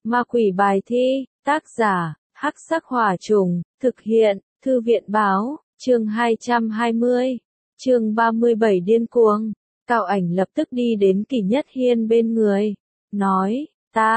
Ma quỷ bài thi, tác giả, Hắc Sắc Hỏa Trùng, thực hiện, Thư viện báo, chương 220, chương 37 điên cuồng. Cao Ảnh lập tức đi đến Kỷ Nhất Hiên bên người, nói,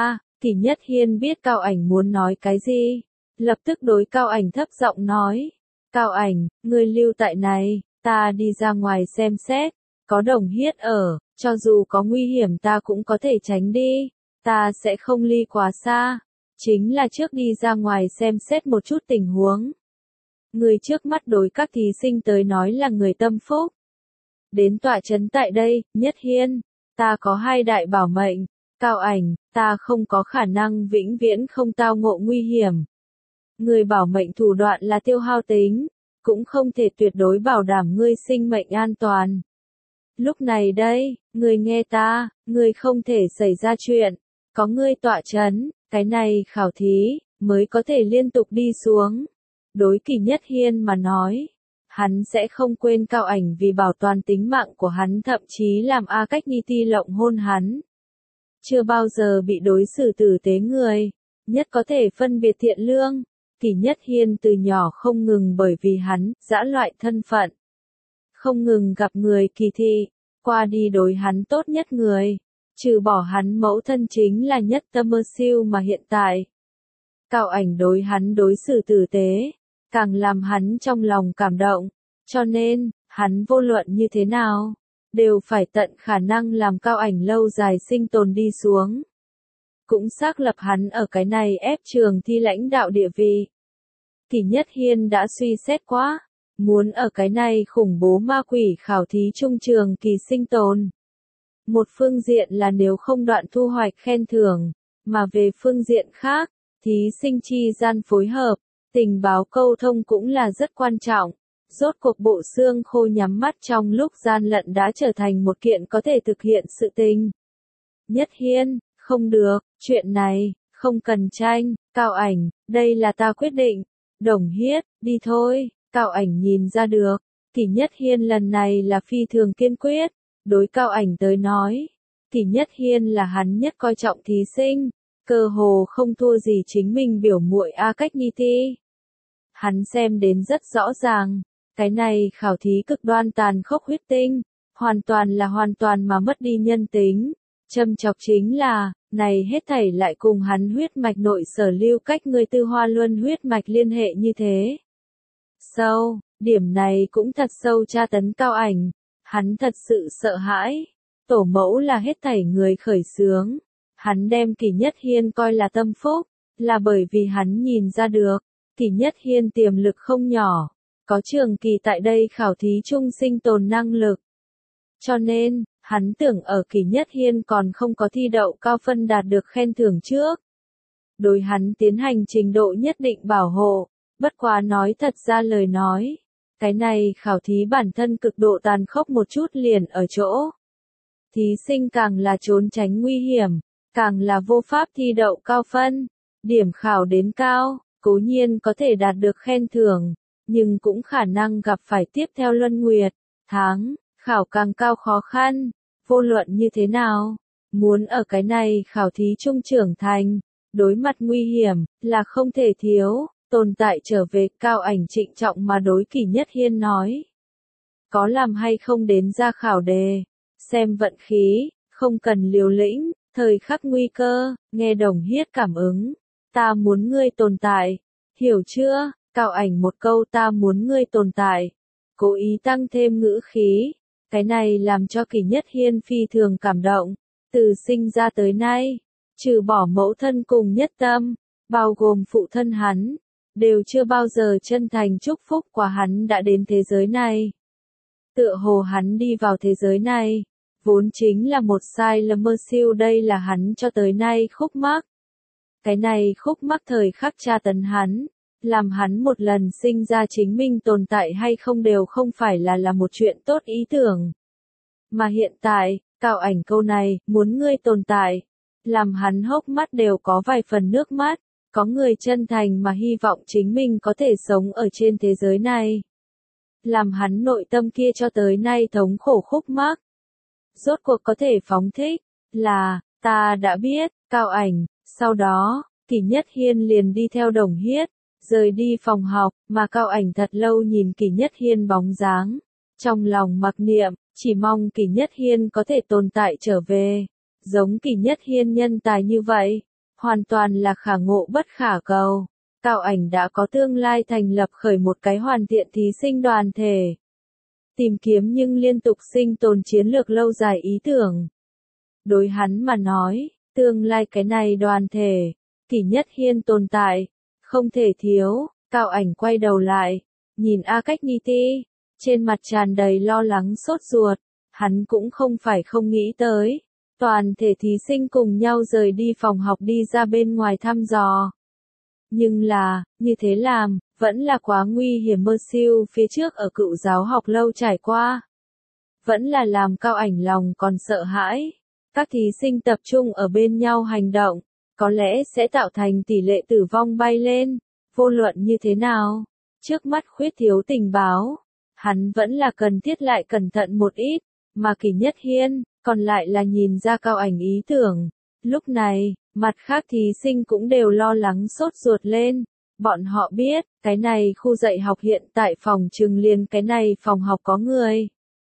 Kỷ Nhất Hiên biết Cao Ảnh muốn nói cái gì, lập tức đối Cao Ảnh thấp giọng nói, Cao Ảnh, ngươi lưu tại này, ta đi ra ngoài xem xét, có Đồng Hiết ở, cho dù có nguy hiểm ta cũng có thể tránh đi, ta sẽ không ly quá xa, chính là trước đi ra ngoài xem xét một chút tình huống. Người trước mắt đối các thí sinh tới nói là người tâm phúc. Đến tọa trấn tại đây, Nhất Hiên, ta có hai đại bảo mệnh, Cao Ảnh, ta không có khả năng vĩnh viễn không tao ngộ nguy hiểm. Người bảo mệnh thủ đoạn là tiêu hao tính, cũng không thể tuyệt đối bảo đảm ngươi sinh mệnh an toàn. Lúc này đây, ngươi nghe ta, ngươi không thể xảy ra chuyện, có ngươi tọa trấn, cái này khảo thí, mới có thể liên tục đi xuống. Đối Kỷ Nhất Hiên mà nói, hắn sẽ không quên Cao Ảnh vì bảo toàn tính mạng của hắn thậm chí làm A Cách Ni Ti lộng hôn hắn. Chưa bao giờ bị đối xử tử tế người, nhất có thể phân biệt thiện lương. Kỷ Nhất Hiên từ nhỏ không ngừng bởi vì hắn, dã loại thân phận. Không ngừng gặp người kỳ thị, qua đi đối hắn tốt nhất người. Trừ bỏ hắn mẫu thân chính là Nhất Tâm Mơ Siêu mà hiện tại. Cao Ảnh đối hắn đối xử tử tế, càng làm hắn trong lòng cảm động. Cho nên, hắn vô luận như thế nào, đều phải tận khả năng làm Cao Ảnh lâu dài sinh tồn đi xuống. Cũng xác lập hắn ở cái này ép trường thi lãnh đạo địa vị. Kỷ Nhất Hiên đã suy xét quá, muốn ở cái này khủng bố ma quỷ khảo thí trung trường kỳ sinh tồn. Một phương diện là nếu không đoạn thu hoạch khen thưởng, mà về phương diện khác, thí sinh chi gian phối hợp, tình báo câu thông cũng là rất quan trọng. Rốt cuộc bộ xương khô nhắm mắt trong lúc gian lận đã trở thành một kiện có thể thực hiện sự tình. Nhất Hiên, không được, chuyện này, không cần tranh, Cao Ảnh, đây là ta quyết định. Đồng Hiết, đi thôi, Cao Ảnh nhìn ra được, Kỷ Nhất Hiên lần này là phi thường kiên quyết, đối Cao Ảnh tới nói, Kỷ Nhất Hiên là hắn nhất coi trọng thí sinh, cơ hồ không thua gì chính mình biểu muội A Cách Ni Ti. Hắn xem đến rất rõ ràng, cái này khảo thí cực đoan tàn khốc huyết tinh, hoàn toàn mà mất đi nhân tính. Châm chọc chính là, này hết thảy lại cùng hắn huyết mạch nội sở lưu cách người Tư Hoa Luân huyết mạch liên hệ như thế. Sâu, điểm này cũng thật sâu tra tấn Cao Ảnh, hắn thật sự sợ hãi. Tổ mẫu là hết thảy người khởi xướng, hắn đem Kỷ Nhất Hiên coi là tâm phúc, là bởi vì hắn nhìn ra được, Kỷ Nhất Hiên tiềm lực không nhỏ, có trường kỳ tại đây khảo thí trung sinh tồn năng lực. Cho nên, hắn tưởng ở Kỷ Nhất Hiên còn không có thi đậu cao phân đạt được khen thưởng trước. Đối hắn tiến hành trình độ nhất định bảo hộ, bất quá nói thật ra lời nói. Cái này khảo thí bản thân cực độ tàn khốc một chút liền ở chỗ. Thí sinh càng là trốn tránh nguy hiểm, càng là vô pháp thi đậu cao phân. Điểm khảo đến cao, cố nhiên có thể đạt được khen thưởng, nhưng cũng khả năng gặp phải tiếp theo luân nguyệt, tháng. Khảo càng cao khó khăn, vô luận như thế nào, muốn ở cái này khảo thí trung trưởng thành, đối mặt nguy hiểm, là không thể thiếu, tồn tại trở về. Cao Ảnh trịnh trọng mà đối Kỷ Nhất Hiên nói. Có làm hay không đến ra khảo đề, xem vận khí, không cần liều lĩnh, thời khắc nguy cơ, nghe Đồng Hiết cảm ứng, ta muốn ngươi tồn tại, hiểu chưa? Cao Ảnh một câu ta muốn ngươi tồn tại, cố ý tăng thêm ngữ khí. Cái này làm cho Kỷ Nhất Hiên phi thường cảm động, từ sinh ra tới nay, trừ bỏ mẫu thân cùng Nhất Tâm, bao gồm phụ thân hắn, đều chưa bao giờ chân thành chúc phúc qua hắn đã đến thế giới này. Tựa hồ hắn đi vào thế giới này, vốn chính là một sai lầm mơ siêu, đây là hắn cho tới nay khúc mắc. Cái này khúc mắc thời khắc tra tấn hắn, làm hắn một lần sinh ra chính mình tồn tại hay không đều không phải là một chuyện tốt ý tưởng. Mà hiện tại, Cao Ảnh câu này, muốn ngươi tồn tại, làm hắn hốc mắt đều có vài phần nước mắt, có người chân thành mà hy vọng chính mình có thể sống ở trên thế giới này. Làm hắn nội tâm kia cho tới nay thống khổ khúc mắc. Rốt cuộc có thể phóng thích, là, ta đã biết, Cao Ảnh, Sau đó, Kỷ Nhất Hiên liền đi theo Đồng Hiết, rời đi phòng học, mà Cao Ảnh thật lâu nhìn Kỷ Nhất Hiên bóng dáng. Trong lòng mặc niệm, chỉ mong Kỷ Nhất Hiên có thể tồn tại trở về. Giống Kỷ Nhất Hiên nhân tài như vậy, hoàn toàn là khả ngộ bất khả cầu. Cao Ảnh đã có tương lai thành lập khởi một cái hoàn thiện thí sinh đoàn thể. Tìm kiếm nhưng liên tục sinh tồn chiến lược lâu dài ý tưởng. Đối hắn mà nói, tương lai cái này đoàn thể, Kỷ Nhất Hiên tồn tại, không thể thiếu. Cao Ảnh quay đầu lại, nhìn A Cách Ni Ti, trên mặt tràn đầy lo lắng sốt ruột. Hắn cũng không phải không nghĩ tới, toàn thể thí sinh cùng nhau rời đi phòng học đi ra bên ngoài thăm dò. Nhưng là, như thế làm, vẫn là quá nguy hiểm. Mơ siêu phía trước ở Cựu Giáo học lâu trải qua, vẫn là làm Cao Ảnh lòng còn sợ hãi. Các thí sinh tập trung ở bên nhau hành động, có lẽ sẽ tạo thành tỷ lệ tử vong bay lên. Vô luận như thế nào, trước mắt khuyết thiếu tình báo, hắn vẫn là cần thiết lại cẩn thận một ít, mà Kỷ Nhất Hiên, còn lại là nhìn ra Cao Ảnh ý tưởng. Lúc này, mặt khác thí sinh cũng đều lo lắng sốt ruột lên. Bọn họ biết, cái này khu dạy học hiện tại phòng trường liền cái này phòng học có người.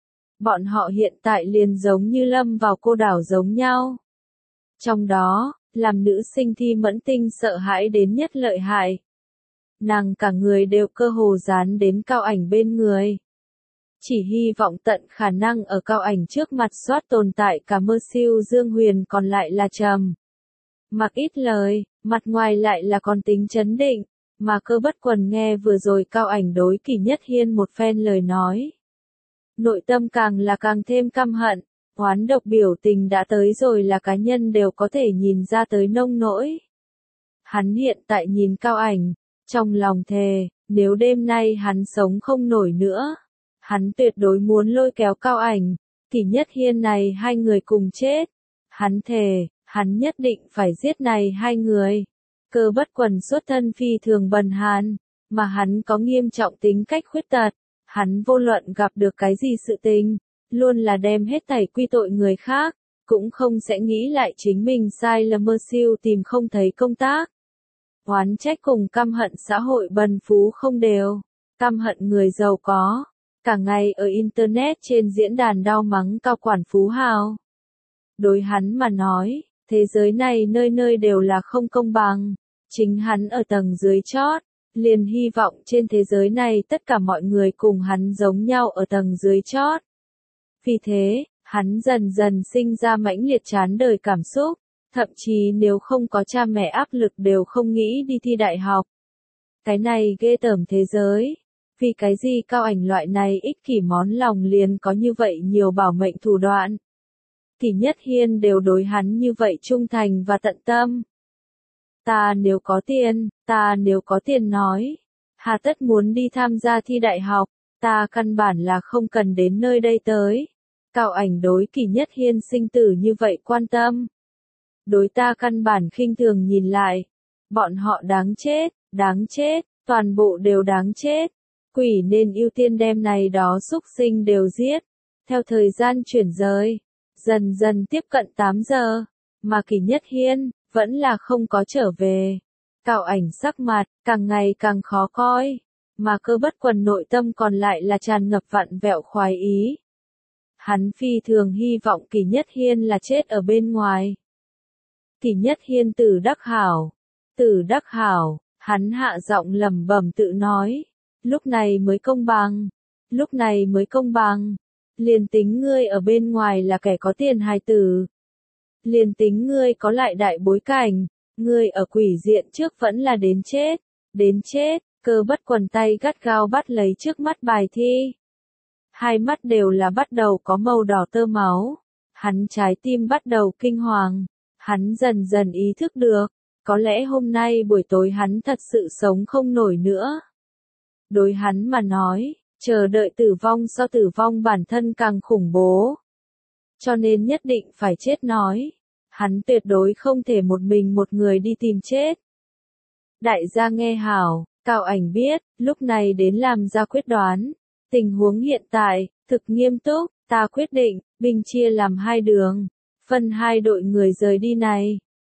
Bọn họ hiện tại liền giống như lâm vào cô đảo giống nhau. Trong đó, làm nữ sinh Thi Mẫn Tinh sợ hãi đến nhất lợi hại. Nàng cả người đều cơ hồ dán đến Cao Ảnh bên người. Chỉ hy vọng tận khả năng ở Cao Ảnh trước mặt soát tồn tại cả Mơ Siêu Dương Huyền còn lại là trầm mặc ít lời, mặt ngoài lại là còn tính trấn định, mà Cơ Bất Quần nghe vừa rồi Cao Ảnh đối Kỷ Nhất Hiên một phen lời nói. Nội tâm càng là càng thêm căm hận, oán độc biểu tình đã tới rồi là cá nhân đều có thể nhìn ra tới nông nỗi. Hắn hiện tại nhìn Cao Ảnh, trong lòng thề, nếu đêm nay hắn sống không nổi nữa, hắn tuyệt đối muốn lôi kéo Cao Ảnh, Kỷ Nhất Hiên này hai người cùng chết. Hắn thề, hắn nhất định phải giết này hai người. Cơ Bất Quần xuất thân phi thường bần hàn, mà hắn có nghiêm trọng tính cách khuyết tật. Hắn vô luận gặp được cái gì sự tình, luôn là đem hết thảy quy tội người khác, cũng không sẽ nghĩ lại chính mình sai lầm. Mơ Siêu tìm không thấy công tác. Oán trách cùng căm hận xã hội bần phú không đều, căm hận người giàu có, cả ngày ở Internet trên diễn đàn đau mắng cao quản phú hào. Đối hắn mà nói, thế giới này nơi nơi đều là không công bằng, chính hắn ở tầng dưới chót, liền hy vọng trên thế giới này tất cả mọi người cùng hắn giống nhau ở tầng dưới chót. Vì thế, hắn dần dần sinh ra mãnh liệt chán đời cảm xúc, thậm chí nếu không có cha mẹ áp lực đều không nghĩ đi thi đại học. Cái này ghê tởm thế giới. Vì cái gì Cao Ảnh loại này ích kỷ món lòng liền có như vậy nhiều bảo mệnh thủ đoạn. Kỷ Nhất Hiên đều đối hắn như vậy trung thành và tận tâm. Ta nếu có tiền nói, hà tất muốn đi tham gia thi đại học, ta căn bản là không cần đến nơi đây tới. Cao Ảnh đối Kỷ Nhất Hiên sinh tử như vậy quan tâm. Đối ta căn bản khinh thường nhìn lại. Bọn họ đáng chết, toàn bộ đều đáng chết. Quỷ nên ưu tiên đem này đó xúc sinh đều giết. Theo thời gian chuyển rời, dần dần tiếp cận 8 giờ, mà Kỷ Nhất Hiên vẫn là không có trở về. Cao Ảnh sắc mặt càng ngày càng khó coi, mà Cơ Bất Quần nội tâm còn lại là tràn ngập vặn vẹo khoái ý. Hắn phi thường hy vọng Kỷ Nhất Hiên là chết ở bên ngoài. Kỷ Nhất Hiên tử đắc hảo, hắn hạ giọng lẩm bẩm tự nói, lúc này mới công bằng, liền tính ngươi ở bên ngoài là kẻ có tiền hài tử, liền tính ngươi có lại đại bối cảnh, ngươi ở quỷ diện trước vẫn là đến chết. Cơ Bất Quần tay gắt gao bắt lấy trước mắt bài thi. Hai mắt đều là bắt đầu có màu đỏ tơ máu, hắn trái tim bắt đầu kinh hoàng, hắn dần dần ý thức được, có lẽ hôm nay buổi tối hắn thật sự sống không nổi nữa. Đối hắn mà nói, chờ đợi tử vong so tử vong bản thân càng khủng bố. Cho nên nhất định phải chết nói. Hắn tuyệt đối không thể một mình một người đi tìm chết. Đại gia nghe hảo, Cao Ảnh biết, lúc này đến làm ra quyết đoán. Tình huống hiện tại, thực nghiêm túc, ta quyết định, binh chia làm hai đường. Phân hai đội người rời đi này.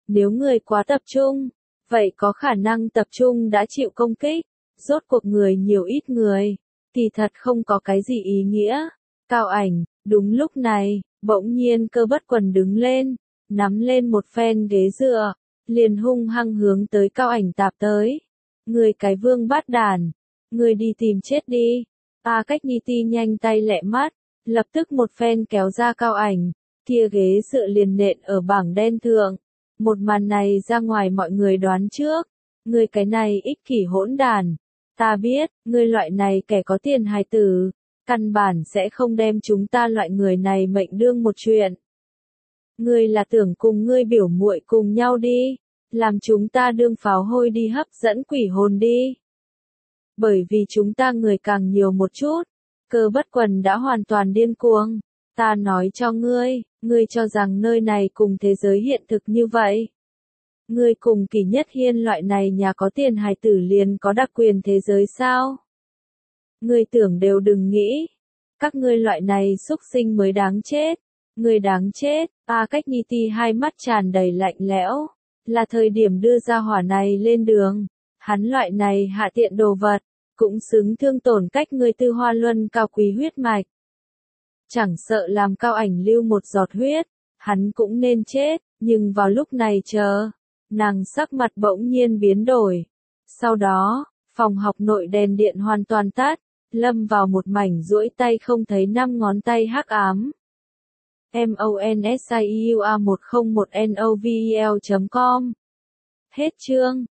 Nếu người quá tập trung, vậy có khả năng tập trung đã chịu công kích. Rốt cuộc người nhiều ít người, thì thật không có cái gì ý nghĩa. Cao Ảnh, đúng lúc này, bỗng nhiên Cơ Bất Quần đứng lên, nắm lên một phen ghế dựa, liền hung hăng hướng tới Cao Ảnh tạp tới. Người cái vương bát đàn, người đi tìm chết đi. A Cách Ni Ti nhanh tay lẹ mắt, lập tức một phen kéo ra Cao Ảnh, kia ghế dựa liền nện ở bảng đen thượng. Một màn này ra ngoài mọi người đoán trước, người cái này ích kỷ hỗn đàn. Ta biết, ngươi loại này kẻ có tiền hài tử, căn bản sẽ không đem chúng ta loại người này mệnh đương một chuyện. Ngươi là tưởng cùng ngươi biểu muội cùng nhau đi, làm chúng ta đương pháo hôi đi hấp dẫn quỷ hồn đi. Bởi vì chúng ta người càng nhiều một chút, Cơ Bất Quần đã hoàn toàn điên cuồng. Ta nói cho ngươi, ngươi cho rằng nơi này cùng thế giới hiện thực như vậy. Ngươi cùng Kỳ Nhất Hiên loại này nhà có tiền hài tử liền có đặc quyền thế giới sao? Ngươi tưởng đều đừng nghĩ. Các ngươi loại này xúc sinh mới đáng chết. Ngươi đáng chết. A Cách Ni Ti hai mắt tràn đầy lạnh lẽo. Là thời điểm đưa ra hỏa này lên đường. Hắn loại này hạ tiện đồ vật, cũng xứng thương tổn cách ngươi Tư Hoa Luân cao quý huyết mạch. Chẳng sợ làm Cao Ảnh lưu một giọt huyết, hắn cũng nên chết, nhưng vào lúc này chờ. Nàng sắc mặt bỗng nhiên biến đổi. Sau đó, phòng học nội đèn điện hoàn toàn tắt, lâm vào một mảnh duỗi tay không thấy 5 ngón tay hắc ám. MONSIUA101NOVEL.com Hết chương.